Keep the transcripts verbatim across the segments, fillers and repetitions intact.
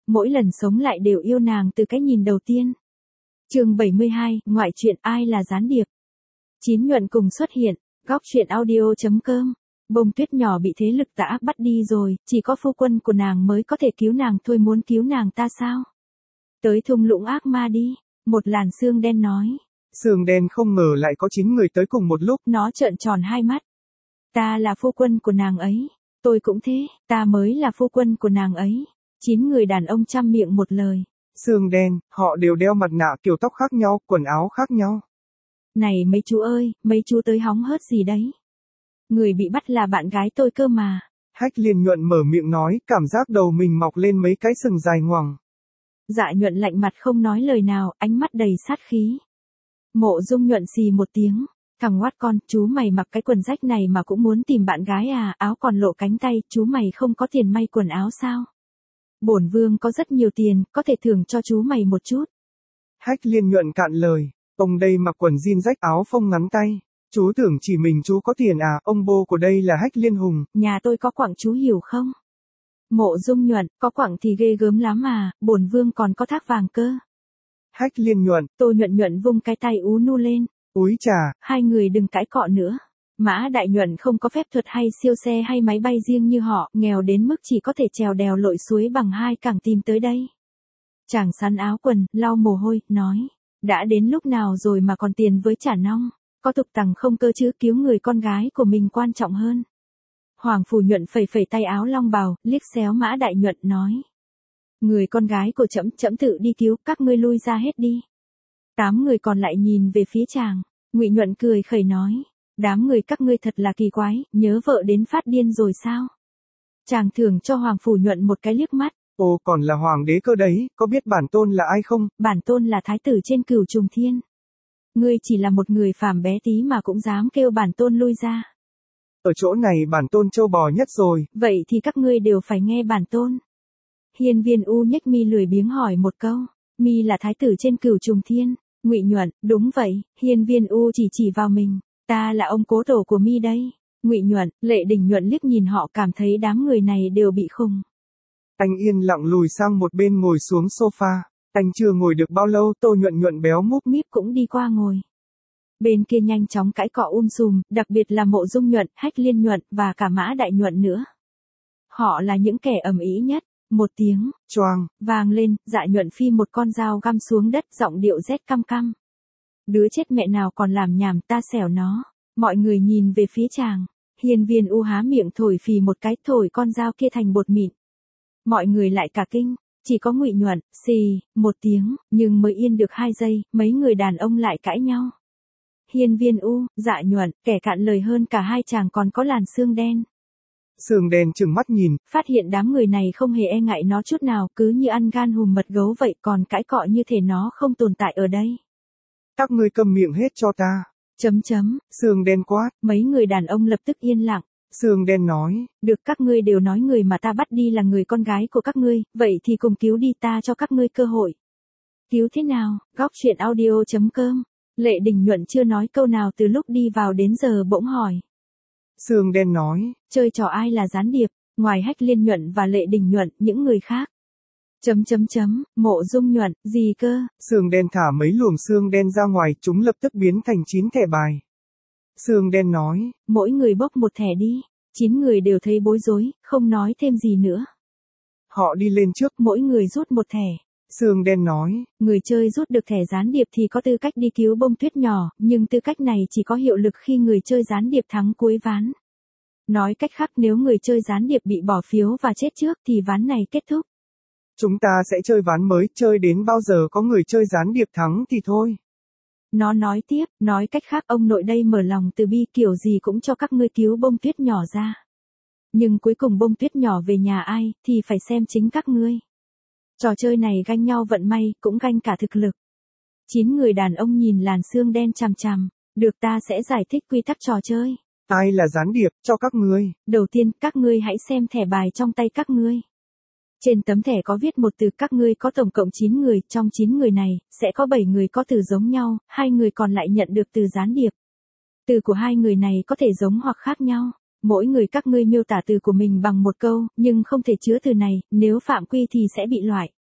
mỗi lần sống lại đều yêu nàng từ cái nhìn đầu tiên. Chương bảy mươi hai, ngoại truyện ai là gián điệp. Chín Nhuận cùng xuất hiện, góc truyện audio chấm com. Bông Tuyết nhỏ bị thế lực tà ác bắt đi rồi, chỉ có phu quân của nàng mới có thể cứu nàng thôi, muốn cứu nàng ta sao? Tới thung lũng ác ma đi, một làn xương đen nói. Xương đen không ngờ lại có chín người tới cùng một lúc. Nó trợn tròn hai mắt. Ta là phu quân của nàng ấy. Tôi cũng thế, ta mới là phu quân của nàng ấy. Chín người đàn ông trăm miệng một lời. Xương đen, họ đều đeo mặt nạ kiểu tóc khác nhau, quần áo khác nhau. Này mấy chú ơi, mấy chú tới hóng hớt gì đấy? Người bị bắt là bạn gái tôi cơ mà. Hách Liên Nhuận mở miệng nói, cảm giác đầu mình mọc lên mấy cái sừng dài ngoằng. Dạ Nhuận lạnh mặt không nói lời nào, ánh mắt đầy sát khí. Mộ Dung Nhuận xì một tiếng. Thằng ngoát con, chú mày mặc cái quần rách này mà cũng muốn tìm bạn gái à, áo còn lộ cánh tay, chú mày không có tiền may quần áo sao? Bổn vương có rất nhiều tiền, có thể thưởng cho chú mày một chút. Hách Liên Nhuận cạn lời, ông đây mặc quần jean rách áo phông ngắn tay. Chú tưởng chỉ mình chú có tiền à, ông bô của đây là Hách Liên Hùng. Nhà tôi có quặng chú hiểu không? Mộ Dung Nhuận, có quặng thì ghê gớm lắm mà, bổn vương còn có thác vàng cơ. Hách Liên Nhuận. Tô Nhuận Nhuận vung cái tay ú nu lên. Úi chà. Hai người đừng cãi cọ nữa. Mã Đại Nhuận không có phép thuật hay siêu xe hay máy bay riêng như họ, nghèo đến mức chỉ có thể trèo đèo lội suối bằng hai cẳng tìm tới đây. Chàng sắn áo quần, lau mồ hôi, nói. Đã đến lúc nào rồi mà còn tiền với chả nong. Có tục tằng không cơ chứ, cứu người con gái của mình quan trọng hơn. Hoàng Phủ Nhuận phẩy phẩy tay áo long bào, liếc xéo Mã Đại Nhuận nói. Người con gái của trẫm, trẫm tự đi cứu, các ngươi lui ra hết đi. Tám người còn lại nhìn về phía chàng. Ngụy Nhuận cười khẩy nói. Đám người các ngươi thật là kỳ quái, nhớ vợ đến phát điên rồi sao? Chàng thưởng cho Hoàng Phủ Nhuận một cái liếc mắt. Ồ, còn là hoàng đế cơ đấy, có biết bản tôn là ai không? Bản tôn là thái tử trên Cửu Trùng Thiên. Ngươi chỉ là một người phàm bé tí mà cũng dám kêu bản tôn lui ra. Ở chỗ này bản tôn trâu bò nhất rồi. Vậy thì các ngươi đều phải nghe bản tôn. Hiên Viên U nhếch mi lười biếng hỏi một câu. Mi là thái tử trên Cửu Trùng Thiên. Ngụy Nhuận, đúng vậy. Hiên Viên U chỉ chỉ vào mình. Ta là ông cố tổ của Mi đây. Ngụy Nhuận, Lệ Đình Nhuận liếc nhìn họ, cảm thấy đám người này đều bị khùng. Anh yên lặng lùi sang một bên ngồi xuống sofa. Anh chưa ngồi được bao lâu, Tô Nhuận Nhuận béo múp míp cũng đi qua ngồi. Bên kia nhanh chóng cãi cọ um sùm, đặc biệt là Mộ Dung Nhuận, Hách Liên Nhuận và cả Mã Đại Nhuận nữa. Họ là những kẻ ầm ĩ nhất. Một tiếng choang vang lên, Dạ Nhuận phi một con dao găm xuống đất, giọng điệu rét căm căm. Đứa chết mẹ nào còn làm nhảm, ta xẻo nó. Mọi người nhìn về phía chàng. Hiên Viên U há miệng thổi phì một cái, thổi con dao kia thành bột mịn. Mọi người lại cả kinh. Chỉ có Ngụy Nhuận, xì, một tiếng, nhưng mới yên được hai giây, mấy người đàn ông lại cãi nhau. Hiên Viên U, Dạ Nhuận, kẻ cạn lời hơn cả hai chàng còn có làn xương đen. Xương đen trừng mắt nhìn, phát hiện đám người này không hề e ngại nó chút nào, cứ như ăn gan hùm mật gấu vậy, còn cãi cọ như thể nó không tồn tại ở đây. Các ngươi câm miệng hết cho ta. Chấm chấm, xương đen quát. Mấy người đàn ông lập tức yên lặng. Xương đen nói. Được, các ngươi đều nói người mà ta bắt đi là người con gái của các ngươi, vậy thì cùng cứu đi, ta cho các ngươi cơ hội. Cứu thế nào? Góc truyện audio chấm com. Lệ Đình Nhuận chưa nói câu nào từ lúc đi vào đến giờ bỗng hỏi. Xương đen nói. Chơi trò ai là gián điệp, ngoài Hách Liên Nhuận và Lệ Đình Nhuận, những người khác. Chấm chấm chấm, Mộ Dung Nhuận, gì cơ? Xương đen thả mấy luồng xương đen ra ngoài, chúng lập tức biến thành chín thẻ bài. Xương đen nói. Mỗi người bốc một thẻ đi. Chín người đều thấy bối rối, không nói thêm gì nữa. Họ đi lên trước. Mỗi người rút một thẻ. Xương đen nói. Người chơi rút được thẻ gián điệp thì có tư cách đi cứu Bông Tuyết nhỏ, nhưng tư cách này chỉ có hiệu lực khi người chơi gián điệp thắng cuối ván. Nói cách khác, nếu người chơi gián điệp bị bỏ phiếu và chết trước thì ván này kết thúc. Chúng ta sẽ chơi ván mới, chơi đến bao giờ có người chơi gián điệp thắng thì thôi. Nó nói tiếp, nói cách khác, ông nội đây mở lòng từ bi, kiểu gì cũng cho các ngươi cứu Bông Tuyết nhỏ ra. Nhưng cuối cùng Bông Tuyết nhỏ về nhà ai, thì phải xem chính các ngươi. Trò chơi này ganh nhau vận may, cũng ganh cả thực lực. Chín người đàn ông nhìn làn xương đen chằm chằm. Được, ta sẽ giải thích quy tắc trò chơi. Ai là gián điệp, cho các ngươi. Đầu tiên, các ngươi hãy xem thẻ bài trong tay các ngươi. Trên tấm thẻ có viết một từ, các ngươi có tổng cộng chín người, trong chín người này, sẽ có bảy người có từ giống nhau, hai người còn lại nhận được từ gián điệp. Từ của hai người này có thể giống hoặc khác nhau. Mỗi người các ngươi miêu tả từ của mình bằng một câu, nhưng không thể chứa từ này, nếu phạm quy thì sẽ bị loại.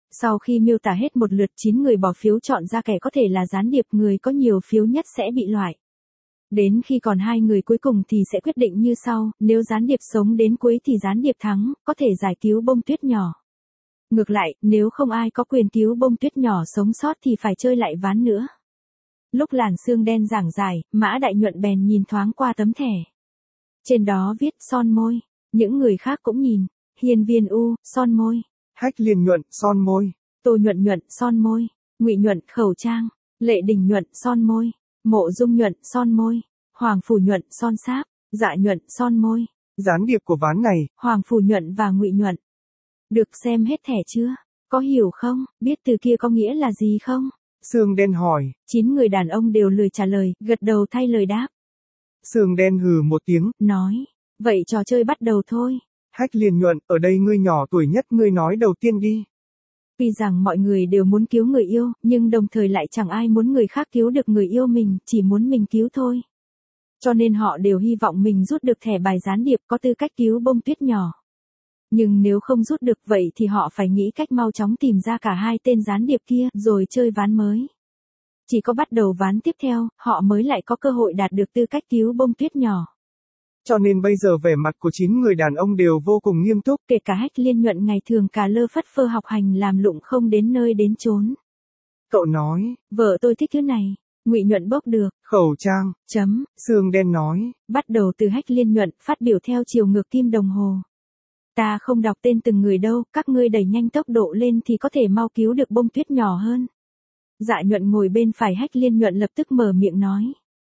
Sau khi miêu tả hết một lượt, chín người bỏ phiếu chọn ra kẻ có thể là gián điệp, người có nhiều phiếu nhất sẽ bị loại. Đến khi còn hai người cuối cùng thì sẽ quyết định như sau, nếu gián điệp sống đến cuối thì gián điệp thắng, có thể giải cứu bông tuyết nhỏ. Ngược lại, nếu không ai có quyền cứu bông tuyết nhỏ sống sót thì phải chơi lại ván nữa. Lúc làn sương đen giảng giải, Mã Đại Nhuận bèn nhìn thoáng qua tấm thẻ. Trên đó viết son môi, những người khác cũng nhìn, Hiên Viên U, son môi. Hách Liên Nhuận, son môi. Tô Nhuận Nhuận, son môi. Ngụy Nhuận, khẩu trang. Lệ Đình Nhuận, son môi. Mộ Dung Nhuận, son môi. Hoàng Phủ Nhuận, son sáp. Dạ Nhuận, son môi. Gián điệp của ván này. Hoàng Phủ Nhuận và Ngụy Nhuận. Được xem hết thẻ chưa? Có hiểu không? Biết từ kia có nghĩa là gì không? Sương đen hỏi. Chín người đàn ông đều lười trả lời, gật đầu thay lời đáp. Sương đen hừ một tiếng, nói, vậy trò chơi bắt đầu thôi. Hách Liên Nhuận, ở đây ngươi nhỏ tuổi nhất, ngươi nói đầu tiên đi. Vì rằng mọi người đều muốn cứu người yêu, nhưng đồng thời lại chẳng ai muốn người khác cứu được người yêu mình, chỉ muốn mình cứu thôi. Cho nên họ đều hy vọng mình rút được thẻ bài gián điệp có tư cách cứu bông tuyết nhỏ. Nhưng nếu không rút được vậy thì họ phải nghĩ cách mau chóng tìm ra cả hai tên gián điệp kia rồi chơi ván mới. Chỉ có bắt đầu ván tiếp theo, họ mới lại có cơ hội đạt được tư cách cứu bông tuyết nhỏ. Cho nên bây giờ vẻ mặt của chín người đàn ông đều vô cùng nghiêm túc. Kể cả Hách Liên Nhuận ngày thường cả lơ phất phơ học hành làm lụng không đến nơi đến chốn. Cậu nói, vợ tôi thích thứ này. Ngụy Nhuận bốc được. Khẩu trang. Chấm. Sương đen nói. Bắt đầu từ Hách Liên Nhuận, phát biểu theo chiều ngược kim đồng hồ. Ta không đọc tên từng người đâu, các ngươi đẩy nhanh tốc độ lên thì có thể mau cứu được bông tuyết nhỏ hơn. Dạ Nhuận ngồi bên phải Hách Liên Nhuận lập tức mở miệng nói.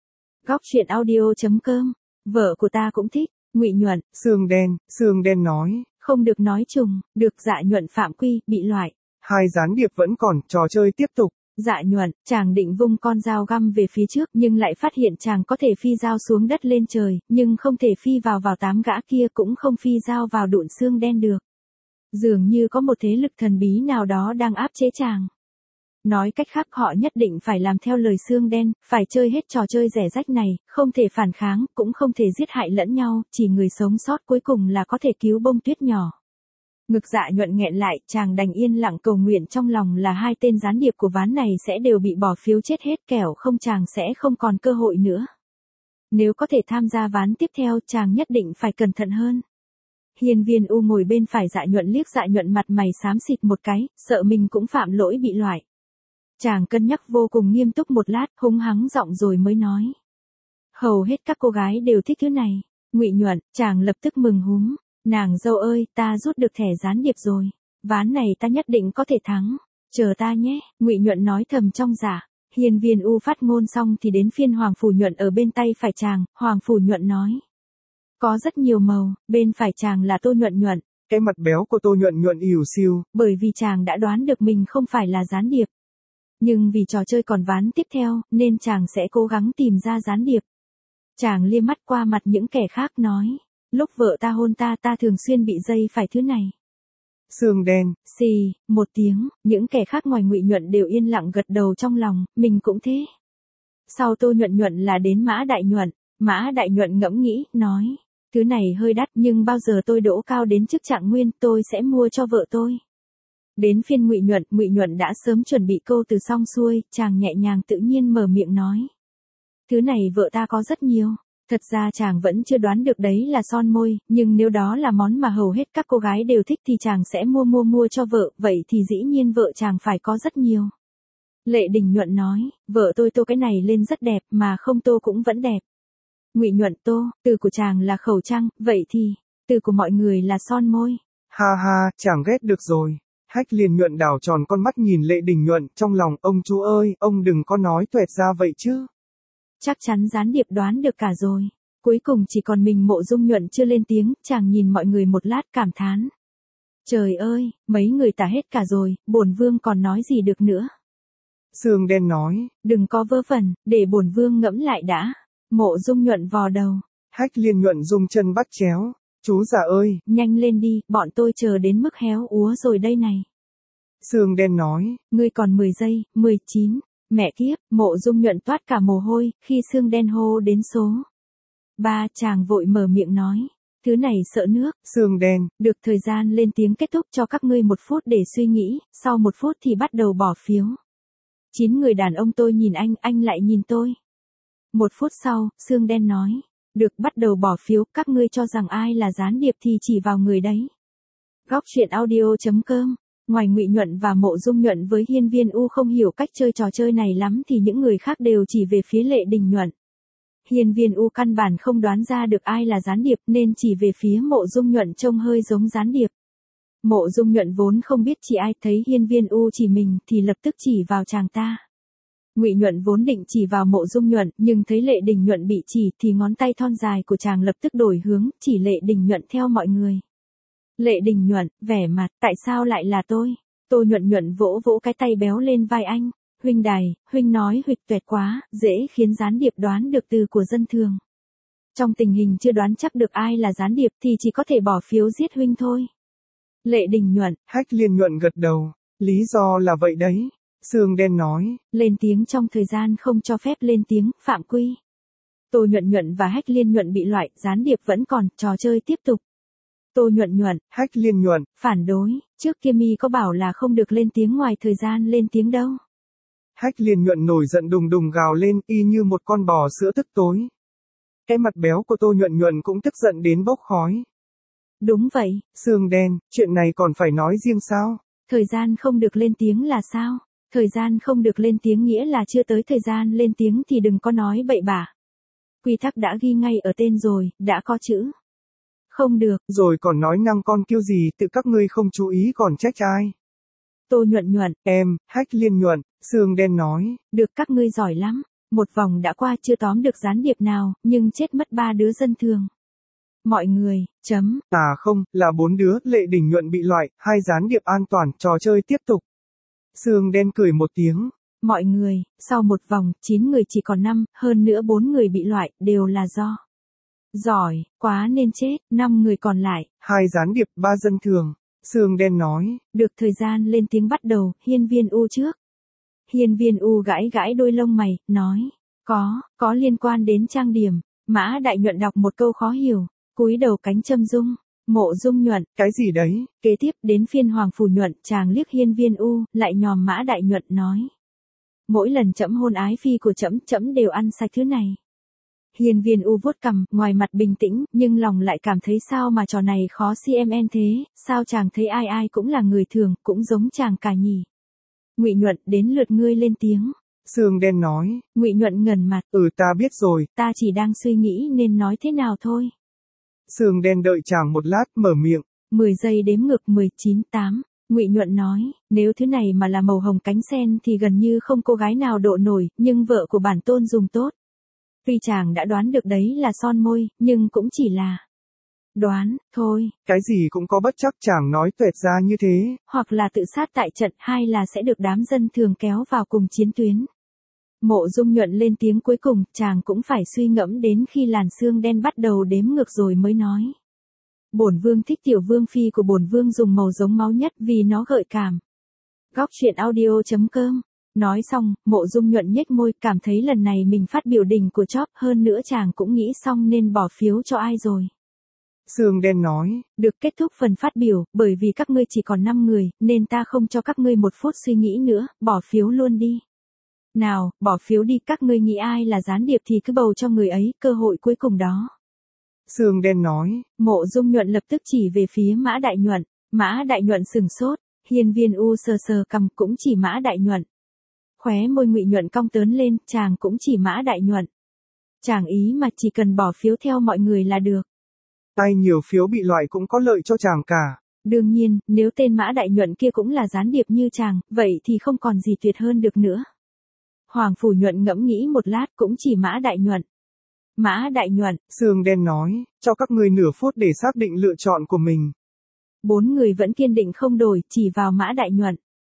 Góc truyện audio chấm com. Vợ của ta cũng thích. Ngụy Nhuận. Sương đen, Sương đen nói. Không được nói trùng, được. Dạ Nhuận phạm quy, bị loại. Hai gián điệp vẫn còn, trò chơi tiếp tục. Dạ Nhuận, chàng định vung con dao găm về phía trước nhưng lại phát hiện chàng có thể phi dao xuống đất lên trời, nhưng không thể phi vào vào tám gã kia, cũng không phi dao vào đụn xương đen được. Dường như có một thế lực thần bí nào đó đang áp chế chàng. Nói cách khác, họ nhất định phải làm theo lời xương đen, phải chơi hết trò chơi rẻ rách này, không thể phản kháng, cũng không thể giết hại lẫn nhau, chỉ người sống sót cuối cùng là có thể cứu bông tuyết nhỏ. Ngực Dạ Nhuận nghẹn lại, chàng đành yên lặng cầu nguyện trong lòng là hai tên gián điệp của ván này sẽ đều bị bỏ phiếu chết hết, kẻo không chàng sẽ không còn cơ hội nữa. Nếu có thể tham gia ván tiếp theo, chàng nhất định phải cẩn thận hơn. Hiên Viên U ngồi bên phải Dạ Nhuận liếc Dạ Nhuận mặt mày xám xịt một cái, sợ mình cũng phạm lỗi bị loại. Chàng cân nhắc vô cùng nghiêm túc một lát, húng hắng giọng rồi mới nói. Hầu hết các cô gái đều thích thứ này. Ngụy Nhuận, chàng lập tức mừng húm. Nàng dâu ơi, ta rút được thẻ gián điệp rồi. Ván này ta nhất định có thể thắng. Chờ ta nhé, Ngụy Nhuận nói thầm trong dạ. Hiên Viên U phát ngôn xong thì đến phiên Hoàng Phủ Nhuận ở bên tay phải chàng, Hoàng Phủ Nhuận nói. Có rất nhiều màu, bên phải chàng là Tô Nhuận Nhuận. Cái mặt béo của Tô Nhuận Nhuận ỉu xiu. Bởi vì chàng đã đoán được mình không phải là gián điệp. Nhưng vì trò chơi còn ván tiếp theo, nên chàng sẽ cố gắng tìm ra gián điệp. Chàng liếc mắt qua mặt những kẻ khác nói. Lúc vợ ta hôn ta ta thường xuyên bị dây phải thứ này. Sương đen. Xì, một tiếng, những kẻ khác ngoài Ngụy Nhuận đều yên lặng gật đầu trong lòng, mình cũng thế. Sau Tô Nhuận Nhuận là đến Mã Đại Nhuận. Mã Đại Nhuận ngẫm nghĩ, nói. Thứ này hơi đắt nhưng bao giờ tôi đỗ cao đến chức trạng nguyên tôi sẽ mua cho vợ tôi. Đến phiên Ngụy Nhuận, Ngụy Nhuận đã sớm chuẩn bị câu từ xong xuôi, chàng nhẹ nhàng tự nhiên mở miệng nói. Thứ này vợ ta có rất nhiều. Thật ra chàng vẫn chưa đoán được đấy là son môi, nhưng nếu đó là món mà hầu hết các cô gái đều thích thì chàng sẽ mua mua mua cho vợ, vậy thì dĩ nhiên vợ chàng phải có rất nhiều. Lệ Đình Nhuận nói, vợ tôi tô cái này lên rất đẹp mà không tô cũng vẫn đẹp. Ngụy Nhuận tô, từ của chàng là khẩu trang, vậy thì, từ của mọi người là son môi. Ha ha, chàng ghét được rồi. Hách Liên Nhuận đảo tròn con mắt nhìn Lệ Đình Nhuận, trong lòng, ông chú ơi, ông đừng có nói tuẹt ra vậy chứ. Chắc chắn gián điệp đoán được cả rồi. Cuối cùng chỉ còn mình Mộ Dung Nhuận chưa lên tiếng, chàng nhìn mọi người một lát cảm thán. Trời ơi, mấy người tả hết cả rồi, bổn vương còn nói gì được nữa. Sương đen nói. Đừng có vớ vẩn, để bổn vương ngẫm lại đã. Mộ Dung Nhuận vò đầu. Hách Liên Nhuận rung chân bắt chéo. Chú già ơi. Nhanh lên đi, bọn tôi chờ đến mức héo úa rồi đây này. Sương đen nói. Ngươi còn mười giây, mười chín. Mẹ kiếp, Mộ Dung Nhuận toát cả mồ hôi, khi Sương đen hô đến số ba chàng vội mở miệng nói. Thứ này sợ nước. Xương đen. Được, thời gian lên tiếng kết thúc, cho các ngươi một phút để suy nghĩ, sau một phút thì bắt đầu bỏ phiếu. Chín người đàn ông, tôi nhìn anh, anh lại nhìn tôi. Một phút sau, xương đen nói. Được, bắt đầu bỏ phiếu, các ngươi cho rằng ai là gián điệp thì chỉ vào người đấy. Góc truyện audio chấm com. Ngoài Ngụy Nhuận và Mộ Dung Nhuận với Hiên Viên U không hiểu cách chơi trò chơi này lắm thì những người khác đều chỉ về phía Lệ Đình Nhuận. Hiên Viên U căn bản không đoán ra được ai là gián điệp nên chỉ về phía Mộ Dung Nhuận trông hơi giống gián điệp. Mộ Dung Nhuận vốn không biết chỉ ai, thấy Hiên Viên U chỉ mình thì lập tức chỉ vào chàng ta. Ngụy Nhuận vốn định chỉ vào Mộ Dung Nhuận, nhưng thấy Lệ Đình Nhuận bị chỉ thì ngón tay thon dài của chàng lập tức đổi hướng, chỉ Lệ Đình Nhuận theo mọi người. Lệ Đình Nhuận, vẻ mặt, tại sao lại là tôi? Tô Nhuận Nhuận vỗ vỗ cái tay béo lên vai anh. Huynh đài, huynh nói huyệt tuyệt quá, dễ khiến gián điệp đoán được từ của dân thường. Trong tình hình chưa đoán chắc được ai là gián điệp thì chỉ có thể bỏ phiếu giết huynh thôi. Lệ Đình Nhuận. Hách Liên Nhuận gật đầu. Lý do là vậy đấy. Xương đen nói. Lên tiếng trong thời gian không cho phép lên tiếng, phạm quy. Tô Nhuận Nhuận và Hách Liên Nhuận bị loại, gián điệp vẫn còn, trò chơi tiếp tục. Tô Nhuận Nhuận. Hách Liên Nhuận. Phản đối, trước kia mi có bảo là không được lên tiếng ngoài thời gian lên tiếng đâu. Hách Liên Nhuận nổi giận đùng đùng gào lên, y như một con bò sữa tức tối. Cái mặt béo của Tô Nhuận Nhuận cũng tức giận đến bốc khói. Đúng vậy. Xương đen, chuyện này còn phải nói riêng sao? Thời gian không được lên tiếng là sao? Thời gian không được lên tiếng nghĩa là chưa tới thời gian lên tiếng thì đừng có nói bậy bạ. Quy tắc đã ghi ngay ở tên rồi, đã có chữ. Không được. Rồi còn nói năng con kêu gì, tự các ngươi không chú ý còn trách ai? Tô Nhuận Nhuận. Em, Hách Liên Nhuận, xương đen nói. Được, các ngươi giỏi lắm. Một vòng đã qua chưa tóm được gián điệp nào, nhưng chết mất ba đứa dân thường. Mọi người, chấm. À không, là bốn đứa, Lệ Đình Nhuận bị loại, hai gián điệp an toàn, trò chơi tiếp tục. Xương đen cười một tiếng. Mọi người, sau một vòng, chín người chỉ còn năm, hơn nữa bốn người bị loại, đều là do. Giỏi, quá nên chết, năm người còn lại. Hai gián điệp, ba dân thường. Xương đen nói. Được, thời gian lên tiếng bắt đầu, Hiên Viên U trước. Hiên Viên U gãi gãi đôi lông mày, nói. Có, có liên quan đến trang điểm. Mã Đại Nhuận đọc một câu khó hiểu. Cúi đầu cánh châm dung. Mộ Dung Nhuận. Cái gì đấy? Kế tiếp đến phiên Hoàng Phủ Nhuận, chàng liếc Hiên Viên U, lại nhòm Mã Đại Nhuận nói. Mỗi lần trẫm hôn ái phi của trẫm, trẫm đều ăn sạch thứ này. Hiên Viên U vuốt cằm, ngoài mặt bình tĩnh, nhưng lòng lại cảm thấy sao mà trò này khó cmn thế, sao chàng thấy ai ai cũng là người thường, cũng giống chàng cả nhỉ. Ngụy Nhuận, đến lượt ngươi lên tiếng. Xương đen nói. Ngụy Nhuận ngẩn mặt. Ừ, ta biết rồi. Ta chỉ đang suy nghĩ nên nói thế nào thôi. Xương đen đợi chàng một lát, mở miệng. mười giây đếm ngược mười chín, tám. Ngụy Nhuận nói, nếu thứ này mà là màu hồng cánh sen thì gần như không cô gái nào độ nổi, nhưng vợ của bản tôn dùng tốt. Tuy chàng đã đoán được đấy là son môi, nhưng cũng chỉ là đoán, thôi. Cái gì cũng có bất chắc, chàng nói tuệt ra như thế. Hoặc là tự sát tại trận, hay là sẽ được đám dân thường kéo vào cùng chiến tuyến. Mộ Dung Nhuận lên tiếng cuối cùng, chàng cũng phải suy ngẫm đến khi làn xương đen bắt đầu đếm ngược rồi mới nói. Bổn vương thích tiểu vương phi của bổn vương dùng màu giống máu nhất vì nó gợi cảm. Góc truyện audio chấm com. Nói xong, Mộ Dung Nhuận nhếch môi, cảm thấy lần này mình phát biểu đỉnh của chóp, hơn nữa chàng cũng nghĩ xong nên bỏ phiếu cho ai rồi. Xương đen nói. Được, kết thúc phần phát biểu, bởi vì các ngươi chỉ còn năm người, nên ta không cho các ngươi một phút suy nghĩ nữa, bỏ phiếu luôn đi. Nào, bỏ phiếu đi, các ngươi nghĩ ai là gián điệp thì cứ bầu cho người ấy, cơ hội cuối cùng đó. Xương đen nói. Mộ Dung Nhuận lập tức chỉ về phía Mã Đại Nhuận. Mã Đại Nhuận sừng sốt. Hiên Viên U sờ sờ cằm, cũng chỉ Mã Đại Nhuận. Khóe môi Ngụy Nhuận cong tớn lên, chàng cũng chỉ Mã Đại Nhuận. Chàng ý mà chỉ cần bỏ phiếu theo mọi người là được. Tay nhiều phiếu bị loại cũng có lợi cho chàng cả. Đương nhiên, nếu tên Mã Đại Nhuận kia cũng là gián điệp như chàng, vậy thì không còn gì tuyệt hơn được nữa. Hoàng Phủ Nhuận ngẫm nghĩ một lát, cũng chỉ Mã Đại Nhuận. Mã Đại Nhuận. Xương đen nói, cho các ngươi nửa phút để xác định lựa chọn của mình. Bốn người vẫn kiên định không đổi, chỉ vào Mã Đại Nhuận.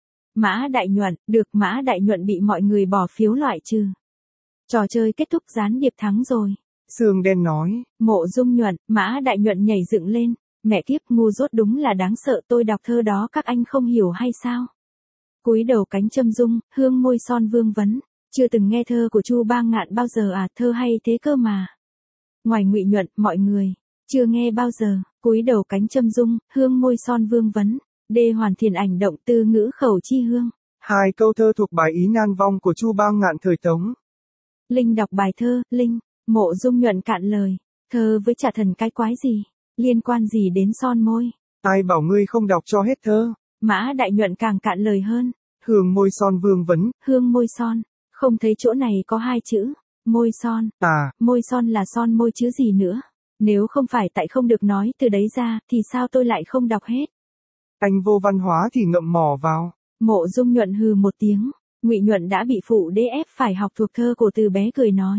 Mã Đại Nhuận, được, Mã Đại Nhuận bị mọi người bỏ phiếu loại trừ. Trò chơi kết thúc, gián điệp thắng rồi. Xương đen nói. Mộ Dung Nhuận, Mã Đại Nhuận nhảy dựng lên. Mẹ kiếp, ngu dốt đúng là đáng sợ, tôi đọc thơ đó các anh không hiểu hay sao? Cúi đầu cánh châm dung, hương môi son vương vấn. Chưa từng nghe thơ của Chu Ba Ngạn bao giờ à, thơ hay thế cơ mà. Ngoài Ngụy Nhuận, mọi người, Chưa nghe bao giờ, cúi đầu cánh châm dung, hương môi son vương vấn, đê hoàn thiền ảnh động tư ngữ khẩu chi hương. Hai câu thơ thuộc bài Ý Nan Vong của Chu Bao Ngạn thời Tống. Linh đọc bài thơ, Linh, Mộ Dung nhuận cạn lời, thơ với trả thần cái quái gì, liên quan gì đến son môi. Ai bảo ngươi không đọc cho hết thơ. Mã Đại Nhuận càng cạn lời hơn. Hương môi son vương vấn. Hương môi son, không thấy chỗ này có hai chữ, môi son. À, môi son là son môi chứ gì nữa. Nếu không phải tại không được nói từ đấy ra, thì sao tôi lại không đọc hết. Anh vô văn hóa thì ngậm mỏ vào. Mộ Dung nhuận hừ một tiếng, Ngụy Nhuận đã bị phụ đế ép phải học thuộc thơ cổ từ bé cười nói.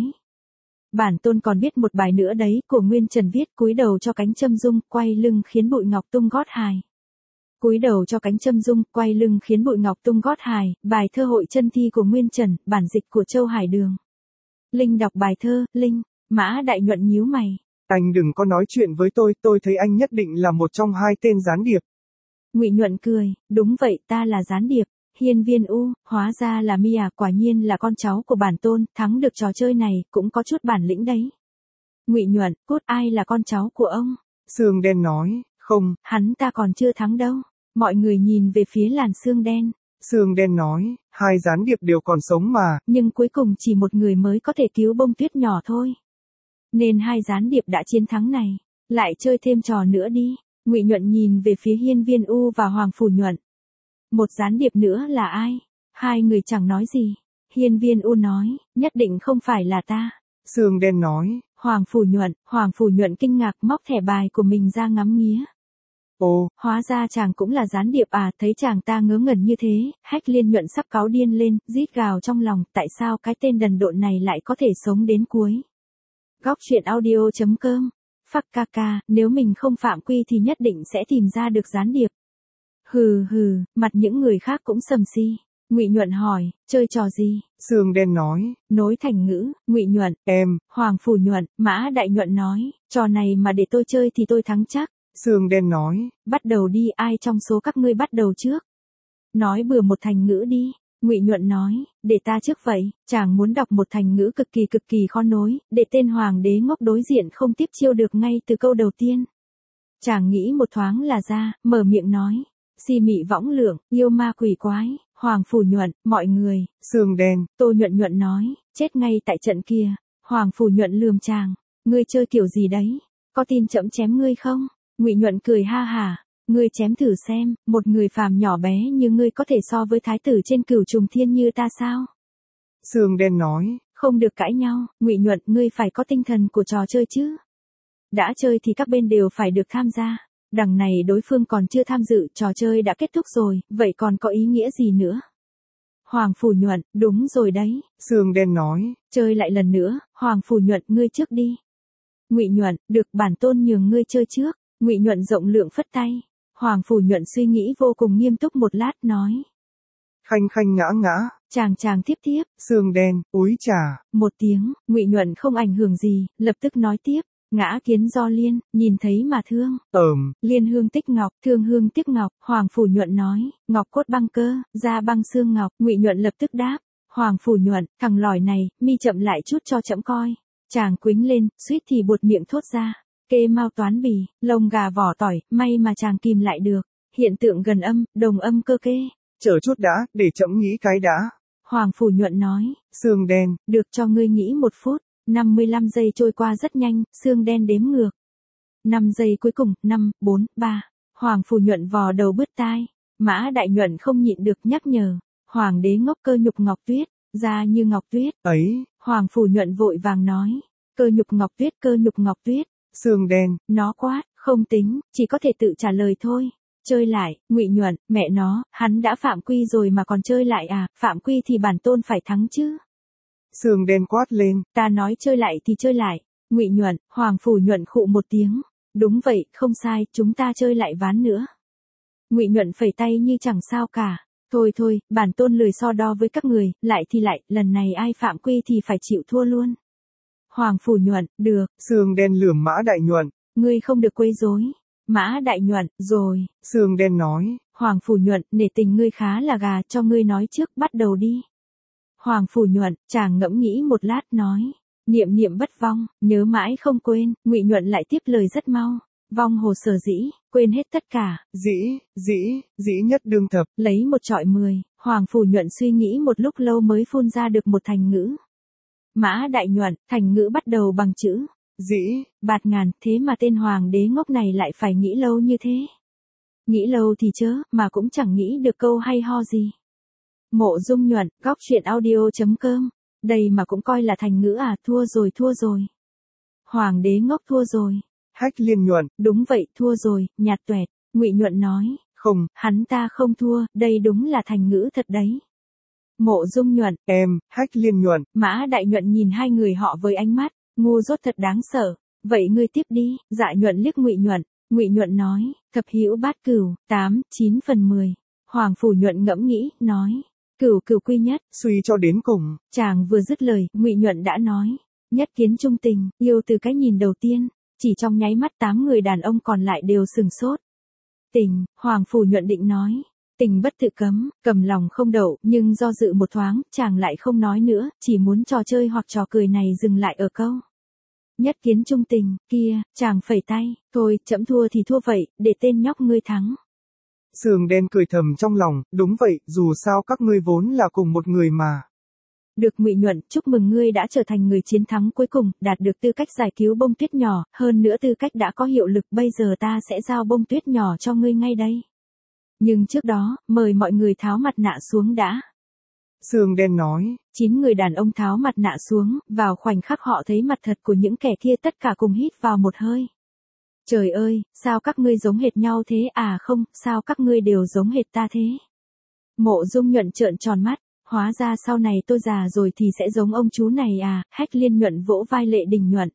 Bản tôn còn biết một bài nữa đấy, của Nguyên Trần viết, cúi đầu cho cánh châm dung, quay lưng khiến bụi ngọc tung gót hài. Cúi đầu cho cánh châm dung, quay lưng khiến bụi ngọc tung gót hài, bài thơ hội chân thi của Nguyên Trần, bản dịch của Châu Hải Đường. Linh đọc bài thơ, Linh, Mã Đại Nhuận nhíu mày. Anh đừng có nói chuyện với tôi, tôi thấy anh nhất định là một trong hai tên gián điệp. Ngụy Nhuận cười, đúng vậy, ta là gián điệp. Hiên Viên U, hóa ra là mi à, quả nhiên là con cháu của bản tôn, thắng được trò chơi này, cũng có chút bản lĩnh đấy. Ngụy Nhuận, cốt ai là con cháu của ông? Xương đen nói, không. Hắn ta còn chưa thắng đâu. Mọi người nhìn về phía làn xương đen. Xương đen nói, hai gián điệp đều còn sống mà. Nhưng cuối cùng chỉ một người mới có thể cứu bông tuyết nhỏ thôi. Nên hai gián điệp đã chiến thắng này. Lại chơi thêm trò nữa đi. Ngụy Nhuận nhìn về phía Hiên Viên U và Hoàng Phủ Nhuận. Một gián điệp nữa là ai? Hai người chẳng nói gì. Hiên Viên U nói, nhất định không phải là ta. Xương đen nói. Hoàng Phủ Nhuận, Hoàng Phủ Nhuận kinh ngạc móc thẻ bài của mình ra ngắm nghía. Ồ, hóa ra chàng cũng là gián điệp à, thấy chàng ta ngớ ngẩn như thế, Hách Liên Nhuận sắp cáu điên lên, rít gào trong lòng, tại sao cái tên đần độn này lại có thể sống đến cuối. Góc truyện audio chấm com. Phắc ca ca, nếu mình không phạm quy thì nhất định sẽ tìm ra được gián điệp. Hừ hừ, mặt những người khác cũng sầm si. Ngụy Nhuận hỏi, chơi trò gì? Xương đen nói, nối thành ngữ. Ngụy Nhuận, em. Hoàng Phủ Nhuận, Mã Đại Nhuận nói, trò này mà để tôi chơi thì tôi thắng chắc. Xương đen nói, bắt đầu đi, ai trong số các ngươi bắt đầu trước? Nói bừa một thành ngữ đi. Ngụy Nhuận nói, để ta trước vậy, chàng muốn đọc một thành ngữ cực kỳ cực kỳ khó nối, để tên hoàng đế ngốc đối diện không tiếp chiêu được ngay từ câu đầu tiên. Chàng nghĩ một thoáng là ra, mở miệng nói, si mị võng lượng, yêu ma quỷ quái, Hoàng Phủ Nhuận, mọi người. Xương đen. Tô Nhuận Nhuận nói, chết ngay tại trận kia. Hoàng Phủ Nhuận lườm chàng, ngươi chơi kiểu gì đấy, có tin trẫm chém ngươi không? Ngụy Nhuận cười ha hả, ngươi chém thử xem, một người phàm nhỏ bé như ngươi có thể so với thái tử trên cửu trùng thiên như ta sao? Xương đen nói, không được cãi nhau, Ngụy Nhuận, ngươi phải có tinh thần của trò chơi chứ. Đã chơi thì các bên đều phải được tham gia. Đằng này đối phương còn chưa tham dự, trò chơi đã kết thúc rồi, vậy còn có ý nghĩa gì nữa? Hoàng Phủ Nhuận, đúng rồi đấy. Xương đen nói, chơi lại lần nữa, Hoàng Phủ Nhuận, ngươi trước đi. Ngụy Nhuận, được, bản tôn nhường ngươi chơi trước. Ngụy Nhuận rộng lượng phất tay. Hoàng Phủ Nhuận suy nghĩ vô cùng nghiêm túc một lát nói. Khanh khanh ngã ngã. Chàng chàng tiếp tiếp. Xương đen, úi trà. Một tiếng, Ngụy Nhuận không ảnh hưởng gì, lập tức nói tiếp. Ngã kiến do liên, nhìn thấy mà thương. Ờm. Liên hương tích ngọc, thương hương tiếc ngọc. Hoàng Phủ Nhuận nói, ngọc cốt băng cơ, da băng xương ngọc. Ngụy Nhuận lập tức đáp. Hoàng Phủ Nhuận, thằng lòi này, mi chậm lại chút cho trẫm coi. Chàng quĩnh lên, suýt thì buột miệng thốt ra. Kê mau toán bì, lông gà vỏ tỏi, may mà chàng kìm lại được. Hiện tượng gần âm, đồng âm cơ kê. Chờ chút đã, để trẫm nghĩ cái đã. Hoàng Phủ Nhuận nói. Xương đen. Được, cho ngươi nghĩ một phút. năm mươi lăm giây trôi qua rất nhanh, xương đen đếm ngược. năm giây cuối cùng, năm, bốn, ba. Hoàng Phủ Nhuận vò đầu bứt tai. Mã Đại Nhuận không nhịn được nhắc nhở. Hoàng đế ngốc cơ nhục ngọc tuyết, da như ngọc tuyết. Ấy. Hoàng Phủ Nhuận vội vàng nói. Cơ nhục ngọc tuyết, cơ nhục ngọc tuyết. Xương đen. Nó quát, không tính, chỉ có thể tự trả lời thôi. Chơi lại, Ngụy Nhuận, mẹ nó, hắn đã phạm quy rồi mà còn chơi lại à, phạm quy thì bản tôn phải thắng chứ. Xương đen quát lên, ta nói chơi lại thì chơi lại. Ngụy Nhuận, Hoàng Phủ Nhuận khụ một tiếng. Đúng vậy, không sai, chúng ta chơi lại ván nữa. Ngụy Nhuận phẩy tay như chẳng sao cả. Thôi thôi, bản tôn lười so đo với các người, lại thì lại, lần này ai phạm quy thì phải chịu thua luôn. Hoàng Phủ Nhuận, được. Xương đen lườm Mã Đại Nhuận. Ngươi không được quấy rối. Mã Đại Nhuận, rồi. Xương đen nói. Hoàng Phủ Nhuận, nể tình ngươi khá là gà, cho ngươi nói trước, bắt đầu đi. Hoàng Phủ Nhuận, chàng ngẫm nghĩ một lát nói. Niệm niệm bất vong, nhớ mãi không quên, Ngụy Nhuận lại tiếp lời rất mau. Vong hồ sở dĩ, quên hết tất cả. Dĩ, dĩ, dĩ nhất đương thập. Lấy một trọi mười, Hoàng Phủ Nhuận suy nghĩ một lúc lâu mới phun ra được một thành ngữ. Mã Đại Nhuận, thành ngữ bắt đầu bằng chữ dĩ. Bạt ngàn, thế mà tên hoàng đế ngốc này lại phải nghĩ lâu như thế. Nghĩ lâu thì chớ, mà cũng chẳng nghĩ được câu hay ho gì. Mộ Dung Nhuận, góc truyện audio chấm com. Đây mà cũng coi là thành ngữ à, thua rồi thua rồi. Hoàng đế ngốc thua rồi. Hách Liên Nhuận, đúng vậy, thua rồi, nhạt toẹt. Ngụy Nhuận nói, không, hắn ta không thua, đây đúng là thành ngữ thật đấy. Mộ Dung Nhuận, em, Hách Liên Nhuận. Mã Đại Nhuận nhìn hai người họ với ánh mắt ngu dốt thật đáng sợ. Vậy ngươi tiếp đi. Dạ Nhuận liếc Ngụy Nhuận. Ngụy Nhuận nói, thập hữu bát cửu, tám, chín phần mười. Hoàng Phủ Nhuận ngẫm nghĩ, nói, cửu cửu quy nhất, suy cho đến cùng. Chàng vừa dứt lời, Ngụy Nhuận đã nói, nhất kiến trung tình, yêu từ cái nhìn đầu tiên. Chỉ trong nháy mắt tám người đàn ông còn lại đều sừng sốt. Tình, Hoàng Phủ Nhuận định nói, tình bất tự cấm, cầm lòng không đậu, nhưng do dự một thoáng, chàng lại không nói nữa, chỉ muốn trò chơi hoặc trò cười này dừng lại ở câu. Nhất kiến trung tình, kia, chàng phẩy tay, thôi, chẫm thua thì thua vậy, để tên nhóc ngươi thắng. Sườn đen cười thầm trong lòng, đúng vậy, dù sao các ngươi vốn là cùng một người mà. Được Ngụy Nhuận, chúc mừng ngươi đã trở thành người chiến thắng cuối cùng, đạt được tư cách giải cứu bông tuyết nhỏ, hơn nữa tư cách đã có hiệu lực, bây giờ ta sẽ giao bông tuyết nhỏ cho ngươi ngay đây. Nhưng trước đó, mời mọi người tháo mặt nạ xuống đã. Sườn đen nói. Chín người đàn ông tháo mặt nạ xuống, vào khoảnh khắc họ thấy mặt thật của những kẻ kia, tất cả cùng hít vào một hơi. Trời ơi, sao các ngươi giống hệt nhau thế à? Không, sao các ngươi đều giống hệt ta thế? Mộ Dung Nhuận trợn tròn mắt, hóa ra sau này tôi già rồi thì sẽ giống ông chú này à? Hách Liên Nhuận vỗ vai Lệ Đình Nhuận.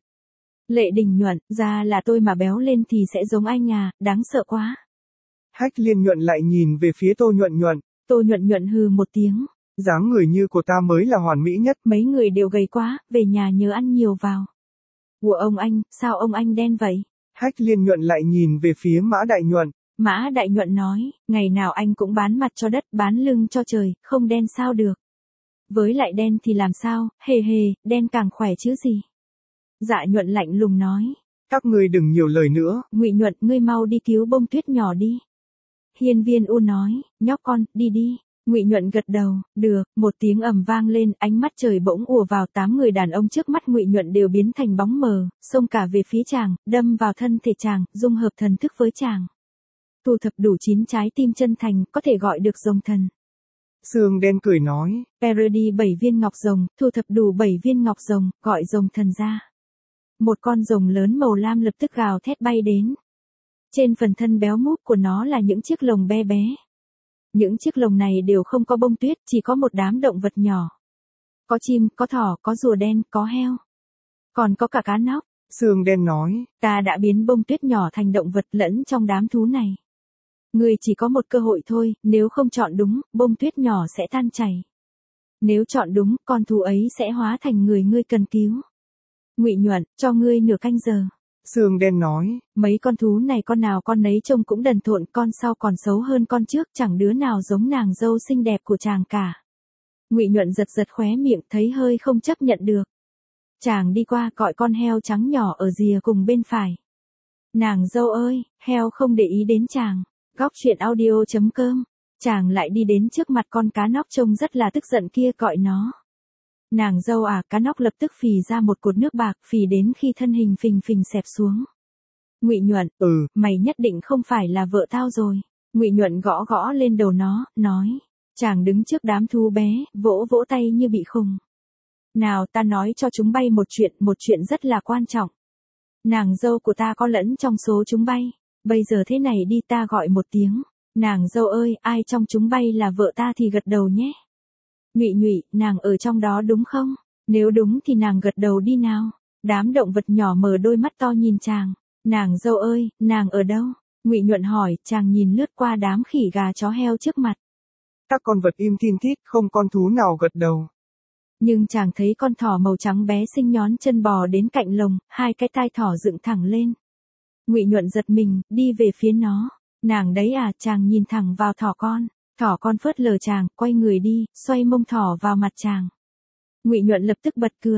Lệ Đình Nhuận, ra là tôi mà béo lên thì sẽ giống anh à, đáng sợ quá. Hách Liên Nhuận lại nhìn về phía Tô Nhuận Nhuận. Tô Nhuận Nhuận hừ một tiếng. Dáng người như của ta mới là hoàn mỹ nhất. Mấy người đều gầy quá, về nhà nhớ ăn nhiều vào. Ủa ông anh, sao ông anh đen vậy? Hách Liên Nhuận lại nhìn về phía Mã Đại Nhuận. Mã Đại Nhuận nói, ngày nào anh cũng bán mặt cho đất, bán lưng cho trời, không đen sao được. Với lại đen thì làm sao, hề hề, đen càng khỏe chứ gì. Dạ Nhuận lạnh lùng nói. Các ngươi đừng nhiều lời nữa. Ngụy Nhuận, ngươi mau đi cứu bông tuyết nhỏ đi. Hiên Viên U nói, nhóc con, đi đi. Ngụy Nhuận gật đầu, được, một tiếng ầm vang lên, ánh mắt trời bỗng ùa vào, tám người đàn ông trước mắt Ngụy Nhuận đều biến thành bóng mờ, xông cả về phía chàng, đâm vào thân thể chàng, dung hợp thần thức với chàng. Thu thập đủ chín trái tim chân thành, có thể gọi được rồng thần. Sương đen cười nói. Parody bảy viên ngọc rồng, thu thập đủ bảy viên ngọc rồng, gọi rồng thần ra. Một con rồng lớn màu lam lập tức gào thét bay đến. Trên phần thân béo múp của nó là những chiếc lồng bé bé. Những chiếc lồng này đều không có bông tuyết, chỉ có một đám động vật nhỏ. Có chim, có thỏ, có rùa đen, có heo. Còn có cả cá nóc. Sương đen nói. Ta đã biến bông tuyết nhỏ thành động vật lẫn trong đám thú này. Ngươi chỉ có một cơ hội thôi, nếu không chọn đúng, bông tuyết nhỏ sẽ tan chảy. Nếu chọn đúng, con thú ấy sẽ hóa thành người ngươi cần cứu. Ngụy Nhuận, cho ngươi nửa canh giờ. Sương đen nói. Mấy con thú này con nào con nấy trông cũng đần thộn, con sau còn xấu hơn con trước, chẳng đứa nào giống nàng dâu xinh đẹp của chàng cả. Ngụy Nhuận giật giật khóe miệng, thấy hơi không chấp nhận được. Chàng đi qua gọi con heo trắng nhỏ ở rìa cùng bên phải. Nàng dâu ơi, heo không để ý đến chàng. Góc truyện audio chấm com. Chàng lại đi đến trước mặt con cá nóc trông rất là tức giận kia, gọi nó. Nàng dâu à, cá nóc lập tức phì ra một cột nước bạc, phì đến khi thân hình phình phình xẹp xuống. Ngụy Nhuận, ừ, mày nhất định không phải là vợ tao rồi. Ngụy Nhuận gõ gõ lên đầu nó, nói. Chàng đứng trước đám thú bé, vỗ vỗ tay như bị khùng. Nào ta nói cho chúng bay một chuyện, một chuyện rất là quan trọng. Nàng dâu của ta có lẫn trong số chúng bay. Bây giờ thế này đi, ta gọi một tiếng. Nàng dâu ơi, ai trong chúng bay là vợ ta thì gật đầu nhé. Nhụy Nhụy, nàng ở trong đó đúng không? Nếu đúng thì nàng gật đầu đi nào. Đám động vật nhỏ mở đôi mắt to nhìn chàng. Nàng dâu ơi, nàng ở đâu? Ngụy Nhuận hỏi, chàng nhìn lướt qua đám khỉ gà chó heo trước mặt. Các con vật im thin thít, không con thú nào gật đầu. Nhưng chàng thấy con thỏ màu trắng bé xinh nhón chân bò đến cạnh lồng, hai cái tai thỏ dựng thẳng lên. Ngụy Nhuận giật mình, đi về phía nó. Nàng đấy à, chàng nhìn thẳng vào thỏ con. Thỏ con phớt lờ chàng, quay người đi, xoay mông thỏ vào mặt chàng. Ngụy Nhuận lập tức bật cười.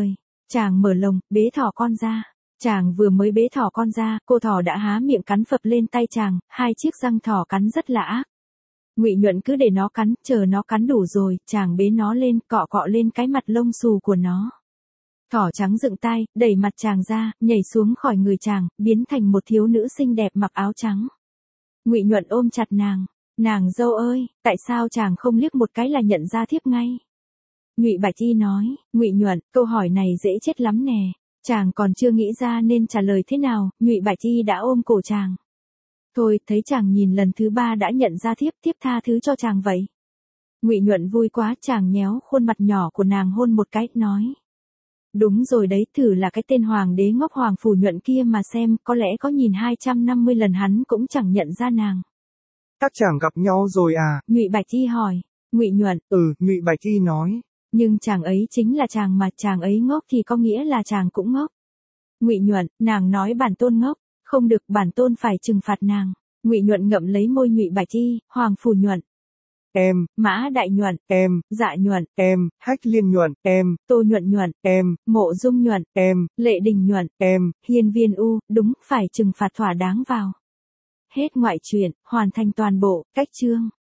Chàng mở lồng, bế thỏ con ra. Chàng vừa mới bế thỏ con ra, cô thỏ đã há miệng cắn phập lên tay chàng, hai chiếc răng thỏ cắn rất là ác. Ngụy Nhuận cứ để nó cắn, chờ nó cắn đủ rồi, chàng bế nó lên, cọ cọ lên cái mặt lông xù của nó. Thỏ trắng dựng tai, đẩy mặt chàng ra, nhảy xuống khỏi người chàng, biến thành một thiếu nữ xinh đẹp mặc áo trắng. Ngụy Nhuận ôm chặt nàng, nàng dâu ơi, tại sao chàng không liếc một cái là nhận ra thiếp ngay? Ngụy Bạch Y nói, Ngụy Nhuận, câu hỏi này dễ chết lắm nè. Chàng còn chưa nghĩ ra nên trả lời thế nào, Ngụy Bạch Y đã ôm cổ chàng. Thôi, thấy chàng nhìn lần thứ ba đã nhận ra thiếp, thiếp tha thứ cho chàng vậy. Ngụy Nhuận vui quá, chàng nhéo khuôn mặt nhỏ của nàng hôn một cái, nói. Đúng rồi đấy, thử là cái tên hoàng đế ngốc Hoàng Phủ Nhuận kia mà xem, có lẽ có nhìn hai trăm năm mươi lần hắn cũng chẳng nhận ra nàng. Các chàng gặp nhau rồi à? Ngụy Bạch Y hỏi. Ngụy Nhuận. Ừ, Ngụy Bạch Y nói. Nhưng chàng ấy chính là chàng mà, chàng ấy ngốc thì có nghĩa là chàng cũng ngốc. Ngụy Nhuận, nàng nói bản tôn ngốc, không được, bản tôn phải trừng phạt nàng. Ngụy Nhuận ngậm lấy môi Ngụy Bạch Y, Hoàng Phủ Nhuận. Em, Mã Đại Nhuận, em, Dạ Nhuận, em, Hách Liên Nhuận, em, Tô Nhuận Nhuận, em, Mộ Dung Nhuận, em, Lệ Đình Nhuận, em, Hiên Viên U, đúng, phải trừng phạt thỏa đáng vào. Hết ngoại truyện, hoàn thành toàn bộ, cách chương.